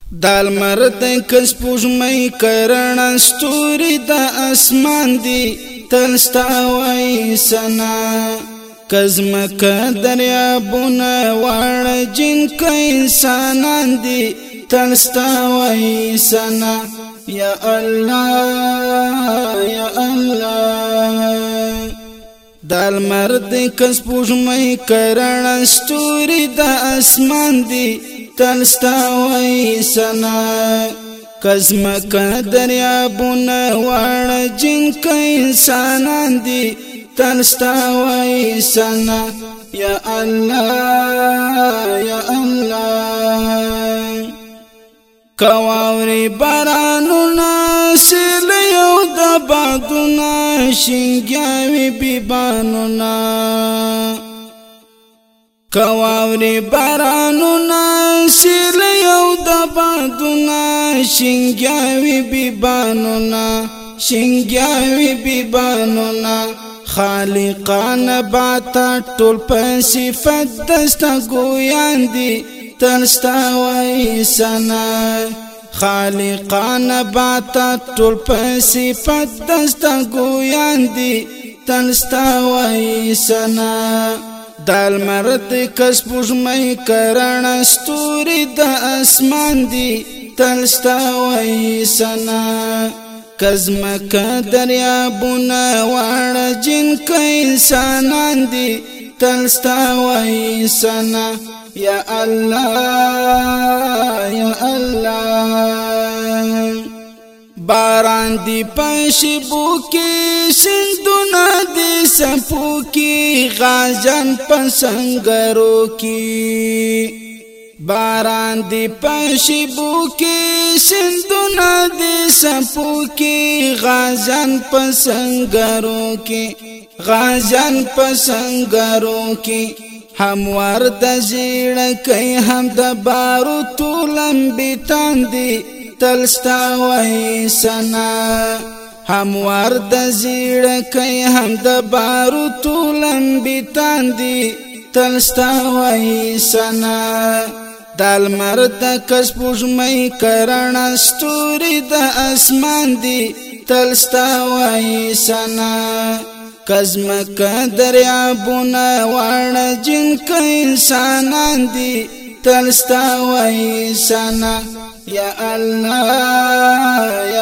دال مرد کس پوجمئی کرنا ستوری دا اسمان دی تلستاوی سنا کزمکا دریابونا وار جن کا انسانان دی تلستاوی سنا یا اللہ یا اللہ دال مرد کس پوجمئی کرنا ستوری دا اسمان دی تلستاوی سنا کزمکا دریابونا وار جن کا انسانان دی تلستاوی سنا یا اللہ یا اللہ کواوری بارانونا سیل یو دا بادونا شنگیاوی بیبانونا کواوری بارانونا سیل یو دا بادونا شنگیاوی بیبانونا شنگیاوی بیبانونا خالقان باتا ټول په صفت دستا ګویان دي تلستاوی سنا خالقان باتا ټول په صفت دستا ګویان دي تلستاوی سنا دال مرد کس پوجمئی کرنا ستوری دا اسمان دی تلستاوی سنا کزمکا دریابونا وار جن کا انسانان دی تلستاوی سنا یا اللہ یا اللہ باران دی پشبو کی سندونا دی سپو کی غازن پسنگرو کی باران دی پشبو کی سندونا دی سپو کی غازن پسنگرو کی غازن پسنگرو کی هموار د زیړکۍ هم د بارو تولم بیتان دی تلستاوی سنا هموار د زیړکۍ هم د بارو تولم بیتان دی تلستاوی سنا دال مرد کس پوجمئی کرنا ستوری د اسمان دی تلستاوی سنا کزمکا دریابونا وار جن کا انسانان دی تلستاوی سنا یا اللہ یا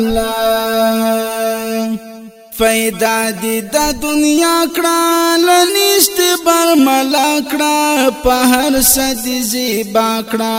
اللہ فیدا دی دا دنیا کڑا لنیست برملا کڑا پہر سدی زیبا کڑا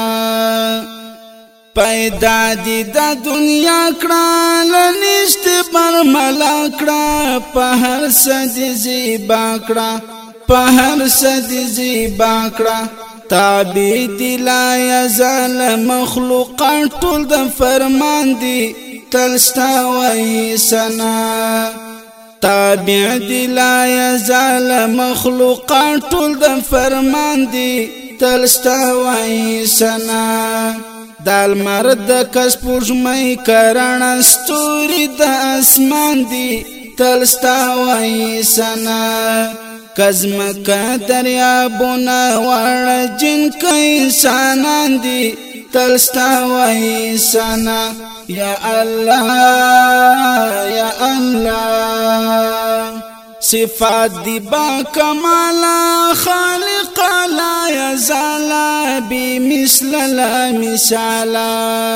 پیدا دی دا دنیا کڑا لنیست برملا کڑا پہر سدی زیبا کڑا پہر سدی زیبا کڑا تابع دی لا یزال مخلوقان ټول د فرمان دی تلستاوی سنا تابع دی لا یزال مخلوقان ټول د فرمان دی تلستاوی سنا دال مرد کس پوجمئی کرنا ستوری د اسمان دی تلستاوی سنا کزمکا دریابونا وار جن کا انسانان دی تلستاوی سنا یا اللہ یا اللہ صفات دی با کمالا خالق لا یزالا بی مثل لا مثالا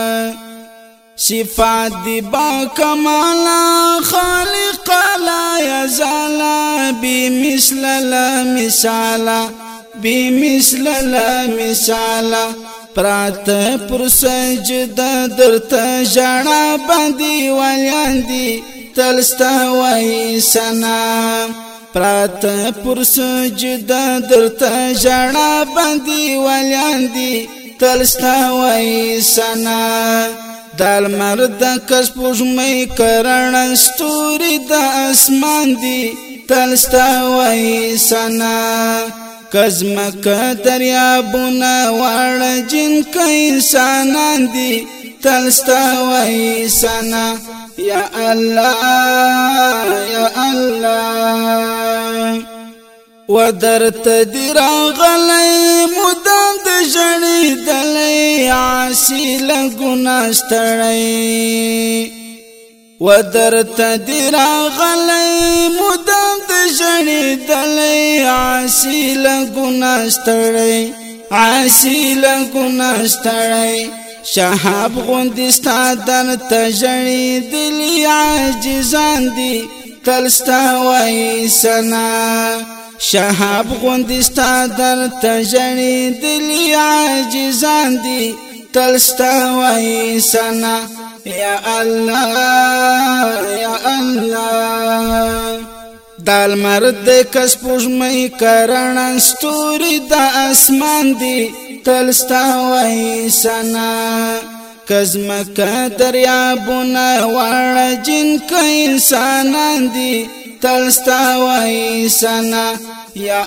صفات دی با کمالا خالق لا یزالا بی مثل لا مثالا بی مثل لا مثالا پرات پر سجدہ درتا جانا باندی والیان دی تلستاوی سنا پرات پر سجدہ درتا جانا باندی والیان دی تلستاوی سنا دال مرد کس پوجمئی کرنا ستوری دا اسمان دی تلستاوی سنا کزمکا دریابونا وار جن کا انسانان دی تلستاوی سنا یا اللہ یا اللہ ودرت دی راغلی مدام د ژړی دلی عاصی لګنا ستړی ودرت دی راغلی مدام د ژړی دلی عاصی لګنا ستړی عاصی لګنا ستړی شهاب غوندی ستا در تژړی دلی عاجزان دی تلستا وای سنا شهاب غوندی ستا در تژړی دلی عاجزان دی تلستا وای سنا یا الله یا الله دال مرد کس پوشمی کرن ستوری دا اسمان دی تلستا وای سنا کزمکا دریابونا وارا جن کا انسانان دی تلستا وای سنا یا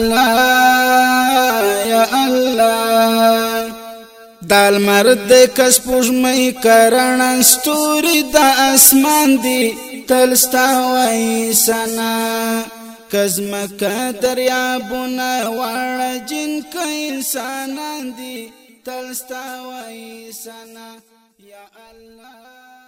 الله یا الله دال مرد کس پوشمی کرن ستوری دا اسمان دی تلستا وای سنا کزمکا دریابونا وارا جن کا انسانان دی تلستا وای سنا یا الله